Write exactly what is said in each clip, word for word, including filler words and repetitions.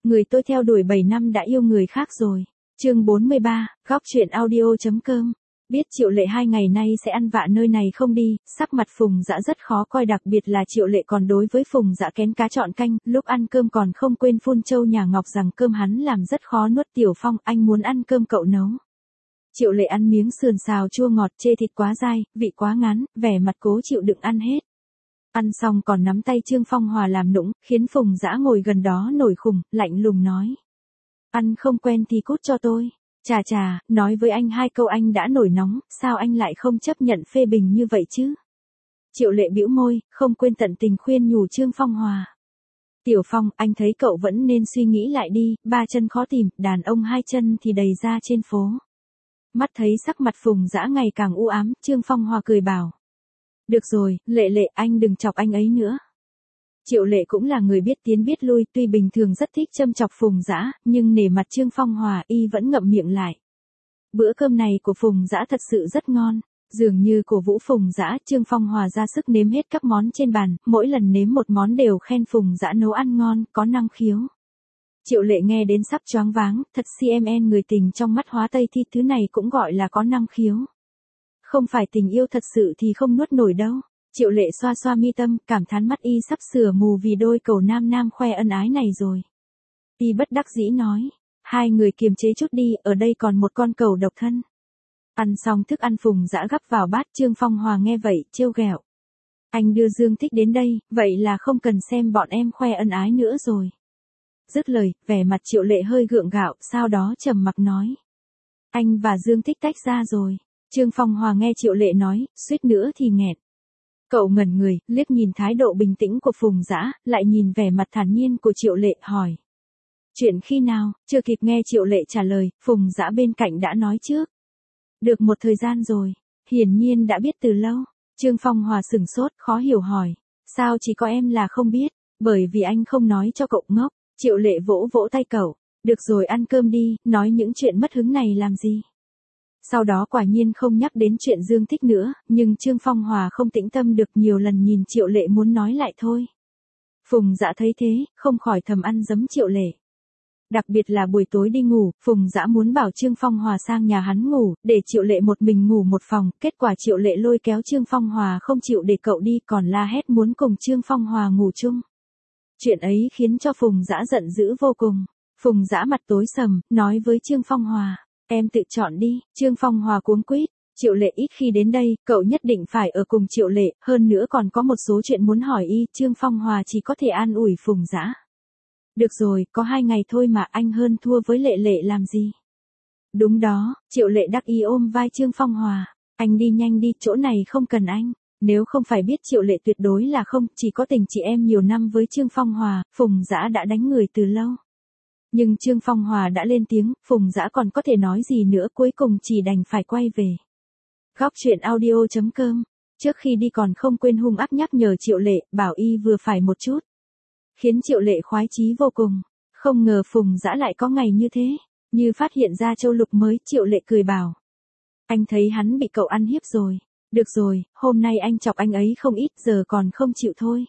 Người tôi theo đuổi bảy năm đã yêu người khác rồi. Chương bốn mươi ba, góc truyện audio.com. Biết Triệu Lệ hai ngày nay sẽ ăn vạ nơi này không đi, sắc mặt Phùng Dã rất khó coi, đặc biệt là Triệu Lệ còn đối với Phùng Dã kén cá chọn canh, lúc ăn cơm còn không quên phun trâu nhà Ngọc rằng cơm hắn làm rất khó nuốt. Tiểu Phong, anh muốn ăn cơm cậu nấu. Triệu Lệ ăn miếng sườn xào chua ngọt, chê thịt quá dai, vị quá ngán, vẻ mặt cố chịu đựng ăn hết. Ăn xong còn nắm tay Trương Phong Hòa làm nũng, khiến Phùng Dã ngồi gần đó nổi khùng, lạnh lùng nói. Ăn không quen thì cút cho tôi. Chà chà, nói với anh hai câu anh đã nổi nóng, sao anh lại không chấp nhận phê bình như vậy chứ? Triệu Lệ bĩu môi, không quên tận tình khuyên nhủ Trương Phong Hòa. Tiểu Phong, anh thấy cậu vẫn nên suy nghĩ lại đi, ba chân khó tìm, đàn ông hai chân thì đầy ra trên phố. Mắt thấy sắc mặt Phùng Dã ngày càng u ám, Trương Phong Hòa cười bảo. Được rồi, Lệ Lệ, anh đừng chọc anh ấy nữa. Triệu Lệ cũng là người biết tiến biết lui, tuy bình thường rất thích châm chọc Phùng Dã, nhưng nể mặt Trương Phong Hòa y vẫn ngậm miệng lại. Bữa cơm này của Phùng Dã thật sự rất ngon, dường như cổ vũ Phùng Dã, Trương Phong Hòa ra sức nếm hết các món trên bàn, mỗi lần nếm một món đều khen Phùng Dã nấu ăn ngon, có năng khiếu. Triệu Lệ nghe đến sắp choáng váng, thật xê em en người tình trong mắt Hóa Tây thì thứ này cũng gọi là có năng khiếu. Không phải tình yêu thật sự thì không nuốt nổi đâu. Triệu Lệ xoa xoa mi tâm, cảm thán mắt y sắp sửa mù vì đôi cầu nam nam khoe ân ái này rồi. Y bất đắc dĩ nói, hai người kiềm chế chút đi, ở đây còn một con cầu độc thân. Ăn xong thức ăn Phùng Dã gắp vào bát, Trương Phong Hòa nghe vậy, trêu ghẹo. Anh đưa Dương Thích đến đây, vậy là không cần xem bọn em khoe ân ái nữa rồi. Dứt lời, vẻ mặt Triệu Lệ hơi gượng gạo, sau đó trầm mặc nói. Anh và Dương Thích tách ra rồi. Trương Phong Hòa nghe Triệu Lệ nói, suýt nữa thì nghẹn. Cậu ngẩn người, liếc nhìn thái độ bình tĩnh của Phùng Dã, lại nhìn vẻ mặt thản nhiên của Triệu Lệ, hỏi. Chuyện khi nào? Chưa kịp nghe Triệu Lệ trả lời, Phùng Dã bên cạnh đã nói trước. Được một thời gian rồi, hiển nhiên đã biết từ lâu. Trương Phong Hòa sửng sốt, khó hiểu hỏi. Sao chỉ có em là không biết? Bởi vì anh không nói cho cậu ngốc. Triệu Lệ vỗ vỗ tay cậu. Được rồi, ăn cơm đi, nói những chuyện mất hứng này làm gì? Sau đó quả nhiên không nhắc đến chuyện Dương Thích nữa, nhưng Trương Phong Hòa không tĩnh tâm được, nhiều lần nhìn Triệu Lệ muốn nói lại thôi. Phùng Dã thấy thế, không khỏi thầm ăn giấm Triệu Lệ. Đặc biệt là buổi tối đi ngủ, Phùng Dã muốn bảo Trương Phong Hòa sang nhà hắn ngủ, để Triệu Lệ một mình ngủ một phòng, kết quả Triệu Lệ lôi kéo Trương Phong Hòa không chịu để cậu đi, còn la hét muốn cùng Trương Phong Hòa ngủ chung. Chuyện ấy khiến cho Phùng Dã giận dữ vô cùng. Phùng Dã mặt tối sầm, nói với Trương Phong Hòa. Em tự chọn đi. Trương Phong Hòa cuống quýt. Triệu Lệ ít khi đến đây, cậu nhất định phải ở cùng Triệu Lệ, hơn nữa còn có một số chuyện muốn hỏi y. Trương Phong Hòa chỉ có thể an ủi Phùng Dã. Được rồi, có hai ngày thôi mà, anh hơn thua với Lệ Lệ làm gì? Đúng đó, Triệu Lệ đắc ý ôm vai Trương Phong Hòa. Anh đi nhanh đi, chỗ này không cần anh. Nếu không phải biết Triệu Lệ tuyệt đối là không, chỉ có tình chị em nhiều năm với Trương Phong Hòa, Phùng Dã đã đánh người từ lâu. Nhưng Trương Phong Hòa đã lên tiếng, Phùng Dã còn có thể nói gì nữa, cuối cùng chỉ đành phải quay về. Góc truyện audio.com. Trước khi đi còn không quên hung ác nhắc nhở Triệu Lệ, bảo y vừa phải một chút. Khiến Triệu Lệ khoái chí vô cùng. Không ngờ Phùng Dã lại có ngày như thế. Như phát hiện ra châu lục mới, Triệu Lệ cười bảo. Anh thấy hắn bị cậu ăn hiếp rồi. Được rồi, hôm nay anh chọc anh ấy không ít, giờ còn không chịu thôi.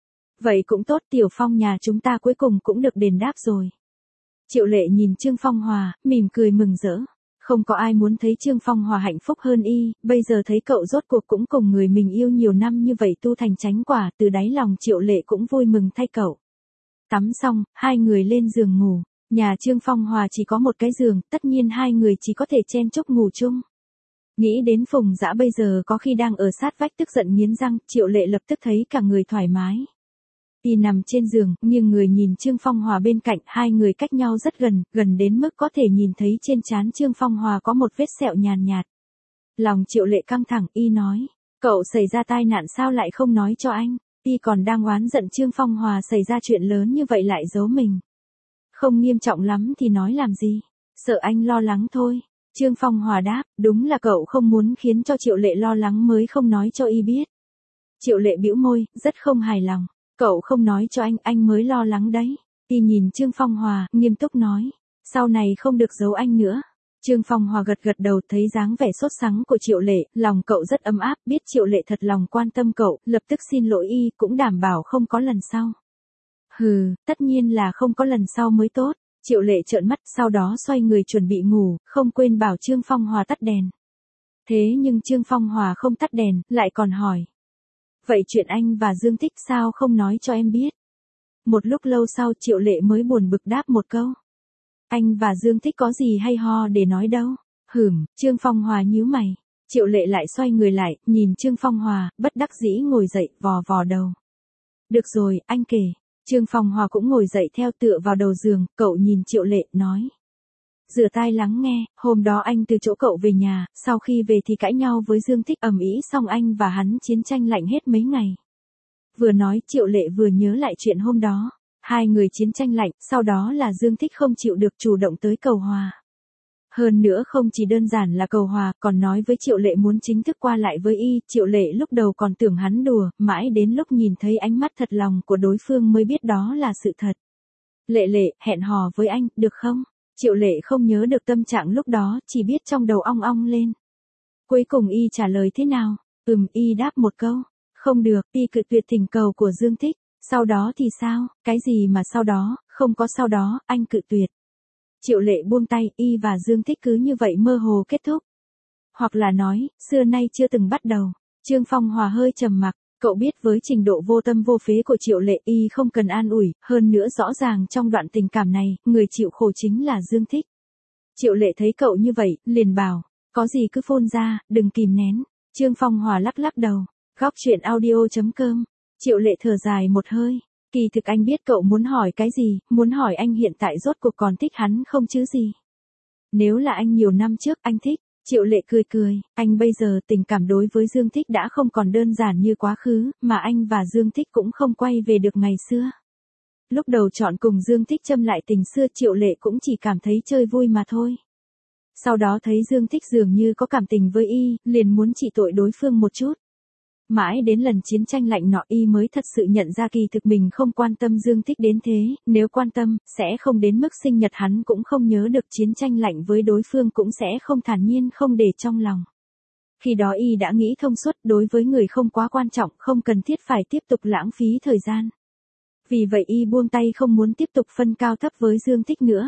Vậy cũng tốt, Tiểu Phong nhà chúng ta cuối cùng cũng được đền đáp rồi. Triệu Lệ nhìn Trương Phong Hòa, mỉm cười mừng rỡ. Không có ai muốn thấy Trương Phong Hòa hạnh phúc hơn y, bây giờ thấy cậu rốt cuộc cũng cùng người mình yêu nhiều năm như vậy tu thành chánh quả, từ đáy lòng Triệu Lệ cũng vui mừng thay cậu. Tắm xong, hai người lên giường ngủ. Nhà Trương Phong Hòa chỉ có một cái giường, tất nhiên hai người chỉ có thể chen chúc ngủ chung. Nghĩ đến Phùng Dã bây giờ có khi đang ở sát vách tức giận nghiến răng, Triệu Lệ lập tức thấy cả người thoải mái. Y nằm trên giường, nhưng người nhìn Trương Phong Hòa bên cạnh, hai người cách nhau rất gần, gần đến mức có thể nhìn thấy trên trán Trương Phong Hòa có một vết sẹo nhàn nhạt. Lòng Triệu Lệ căng thẳng, y nói, cậu xảy ra tai nạn sao lại không nói cho anh? Y còn đang oán giận Trương Phong Hòa xảy ra chuyện lớn như vậy lại giấu mình. Không nghiêm trọng lắm thì nói làm gì, sợ anh lo lắng thôi. Trương Phong Hòa đáp, đúng là cậu không muốn khiến cho Triệu Lệ lo lắng mới không nói cho y biết. Triệu Lệ bĩu môi, rất không hài lòng. Cậu không nói cho anh, anh mới lo lắng đấy. Y nhìn Trương Phong Hòa, nghiêm túc nói. Sau này không được giấu anh nữa. Trương Phong Hòa gật gật đầu, thấy dáng vẻ sốt sắng của Triệu Lệ, lòng cậu rất ấm áp, biết Triệu Lệ thật lòng quan tâm cậu, lập tức xin lỗi y, cũng đảm bảo không có lần sau. Hừ, tất nhiên là không có lần sau mới tốt. Triệu Lệ trợn mắt, sau đó xoay người chuẩn bị ngủ, không quên bảo Trương Phong Hòa tắt đèn. Thế nhưng Trương Phong Hòa không tắt đèn, lại còn hỏi. Vậy chuyện anh và Dương Thích sao không nói cho em biết? Một lúc lâu sau Triệu Lệ mới buồn bực đáp một câu. Anh và Dương Thích có gì hay ho để nói đâu. Hửm, Trương Phong Hòa nhíu mày. Triệu Lệ lại xoay người lại, nhìn Trương Phong Hòa, bất đắc dĩ ngồi dậy, vò vò đầu. Được rồi, anh kể. Trương Phong Hòa cũng ngồi dậy theo tựa vào đầu giường, cậu nhìn Triệu Lệ, nói. Rửa tai lắng nghe, hôm đó anh từ chỗ cậu về nhà, sau khi về thì cãi nhau với Dương Thích ầm ĩ xong anh và hắn chiến tranh lạnh hết mấy ngày. Vừa nói Triệu Lệ vừa nhớ lại chuyện hôm đó. Hai người chiến tranh lạnh, sau đó là Dương Thích không chịu được chủ động tới cầu hòa. Hơn nữa không chỉ đơn giản là cầu hòa, còn nói với Triệu Lệ muốn chính thức qua lại với y. Triệu Lệ lúc đầu còn tưởng hắn đùa, mãi đến lúc nhìn thấy ánh mắt thật lòng của đối phương mới biết đó là sự thật. Lệ Lệ, hẹn hò với anh, được không? Triệu Lệ không nhớ được tâm trạng lúc đó, chỉ biết trong đầu ong ong lên. Cuối cùng y trả lời thế nào? Ừm, y đáp một câu. Không được, y cự tuyệt thỉnh cầu của Dương Thích. Sau đó thì sao? Cái gì mà sau đó? Không có sau đó, anh cự tuyệt. Triệu Lệ buông tay, y và Dương Thích cứ như vậy mơ hồ kết thúc. Hoặc là nói, xưa nay chưa từng bắt đầu. Trương Phong Hòa hơi trầm mặc, cậu biết với trình độ vô tâm vô phế của Triệu Lệ y không cần an ủi, hơn nữa rõ ràng trong đoạn tình cảm này, người chịu khổ chính là Dương Thích. Triệu Lệ thấy cậu như vậy, liền bảo, có gì cứ phôn ra, đừng kìm nén. Trương Phong Hòa lắc lắc đầu, góc chuyện audio chấm com. Triệu Lệ thở dài một hơi. Kỳ thực anh biết cậu muốn hỏi cái gì, muốn hỏi anh hiện tại rốt cuộc còn thích hắn không chứ gì. Nếu là anh nhiều năm trước anh thích, Triệu Lệ cười cười, anh bây giờ tình cảm đối với Dương Thích đã không còn đơn giản như quá khứ, mà anh và Dương Thích cũng không quay về được ngày xưa. Lúc đầu chọn cùng Dương Thích châm lại tình xưa Triệu Lệ cũng chỉ cảm thấy chơi vui mà thôi. Sau đó thấy Dương Thích dường như có cảm tình với y, liền muốn trị tội đối phương một chút. Mãi đến lần chiến tranh lạnh nọ y mới thật sự nhận ra kỳ thực mình không quan tâm Dương Thích đến thế, nếu quan tâm, sẽ không đến mức sinh nhật hắn cũng không nhớ được chiến tranh lạnh với đối phương cũng sẽ không thản nhiên không để trong lòng. Khi đó y đã nghĩ thông suốt đối với người không quá quan trọng không cần thiết phải tiếp tục lãng phí thời gian. Vì vậy y buông tay không muốn tiếp tục phân cao thấp với Dương Thích nữa.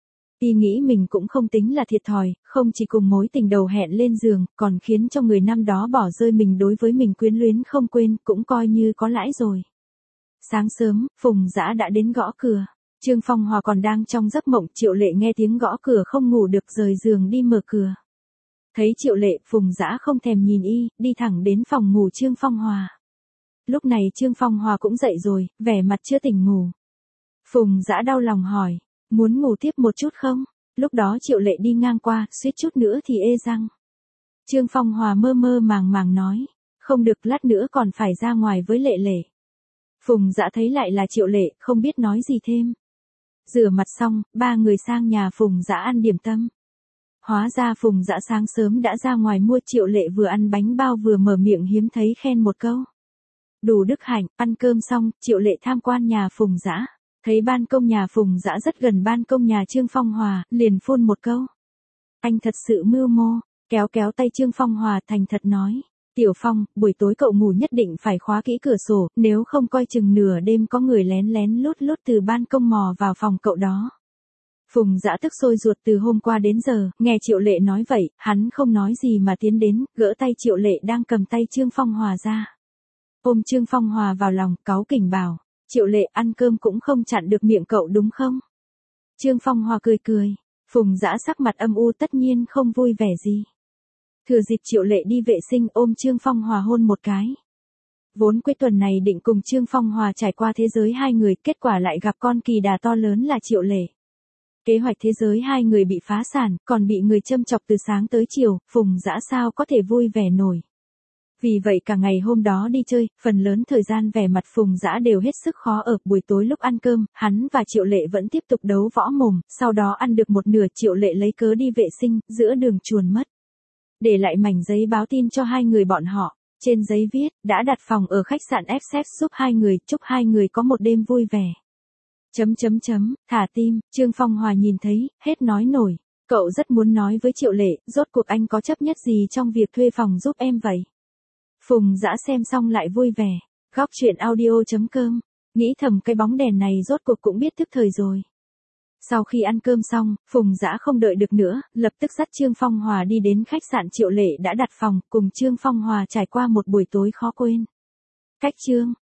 Y nghĩ mình cũng không tính là thiệt thòi, không chỉ cùng mối tình đầu hẹn lên giường, còn khiến cho người năm đó bỏ rơi mình đối với mình quyến luyến không quên, cũng coi như có lãi rồi. Sáng sớm, Phùng Dã đã đến gõ cửa. Trương Phong Hòa còn đang trong giấc mộng, Triệu Lệ nghe tiếng gõ cửa không ngủ được rời giường đi mở cửa. Thấy Triệu Lệ, Phùng Dã không thèm nhìn y, đi thẳng đến phòng ngủ Trương Phong Hòa. Lúc này Trương Phong Hòa cũng dậy rồi, vẻ mặt chưa tỉnh ngủ. Phùng Dã đau lòng hỏi. Muốn ngủ tiếp một chút không? Lúc đó Triệu Lệ đi ngang qua, suýt chút nữa thì ê răng. Trương Phong Hòa mơ mơ màng màng nói. Không được, lát nữa còn phải ra ngoài với Lệ Lệ. Phùng Dã thấy lại là Triệu Lệ, không biết nói gì thêm. Rửa mặt xong, ba người sang nhà Phùng Dã ăn điểm tâm. Hóa ra Phùng Dã sáng sớm đã ra ngoài mua. Triệu Lệ vừa ăn bánh bao vừa mở miệng hiếm thấy khen một câu. Đủ đức hạnh. Ăn cơm xong, Triệu Lệ tham quan nhà Phùng Dã. Thấy ban công nhà Phùng Dã rất gần ban công nhà Trương Phong Hòa, liền phun một câu. Anh thật sự mưu mô, kéo kéo tay Trương Phong Hòa thành thật nói. Tiểu Phong, buổi tối cậu ngủ nhất định phải khóa kỹ cửa sổ, nếu không coi chừng nửa đêm có người lén lén lút lút từ ban công mò vào phòng cậu đó. Phùng Dã tức sôi ruột từ hôm qua đến giờ, nghe Triệu Lệ nói vậy, hắn không nói gì mà tiến đến, gỡ tay Triệu Lệ đang cầm tay Trương Phong Hòa ra. Ôm Trương Phong Hòa vào lòng, cáu kỉnh bảo. Triệu Lệ ăn cơm cũng không chặn được miệng cậu đúng không? Trương Phong Hòa cười cười. Phùng Dã sắc mặt âm u tất nhiên không vui vẻ gì. Thừa dịp Triệu Lệ đi vệ sinh ôm Trương Phong Hòa hôn một cái. Vốn cuối tuần này định cùng Trương Phong Hòa trải qua thế giới hai người, kết quả lại gặp con kỳ đà to lớn là Triệu Lệ. Kế hoạch thế giới hai người bị phá sản, còn bị người châm chọc từ sáng tới chiều, Phùng Dã sao có thể vui vẻ nổi. Vì vậy cả ngày hôm đó đi chơi, phần lớn thời gian vẻ mặt Phùng Dã đều hết sức khó ở. Buổi tối lúc ăn cơm, hắn và Triệu Lệ vẫn tiếp tục đấu võ mồm, sau đó ăn được một nửa Triệu Lệ lấy cớ đi vệ sinh, giữa đường chuồn mất. Để lại mảnh giấy báo tin cho hai người bọn họ, trên giấy viết, đã đặt phòng ở khách sạn ép xê giúp hai người, chúc hai người có một đêm vui vẻ. Chấm chấm chấm, thả tim, Trương Phong Hòa nhìn thấy, hết nói nổi. Cậu rất muốn nói với Triệu Lệ, rốt cuộc anh có chấp nhất gì trong việc thuê phòng giúp em vậy? Phùng Dã xem xong lại vui vẻ. Góc chuyện audio chấm com Nghĩ thầm cái bóng đèn này rốt cuộc cũng biết thức thời rồi. Sau khi ăn cơm xong, Phùng Dã không đợi được nữa, lập tức dắt Trương Phong Hòa đi đến khách sạn Triệu Lệ đã đặt phòng, cùng Trương Phong Hòa trải qua một buổi tối khó quên. Cách Trương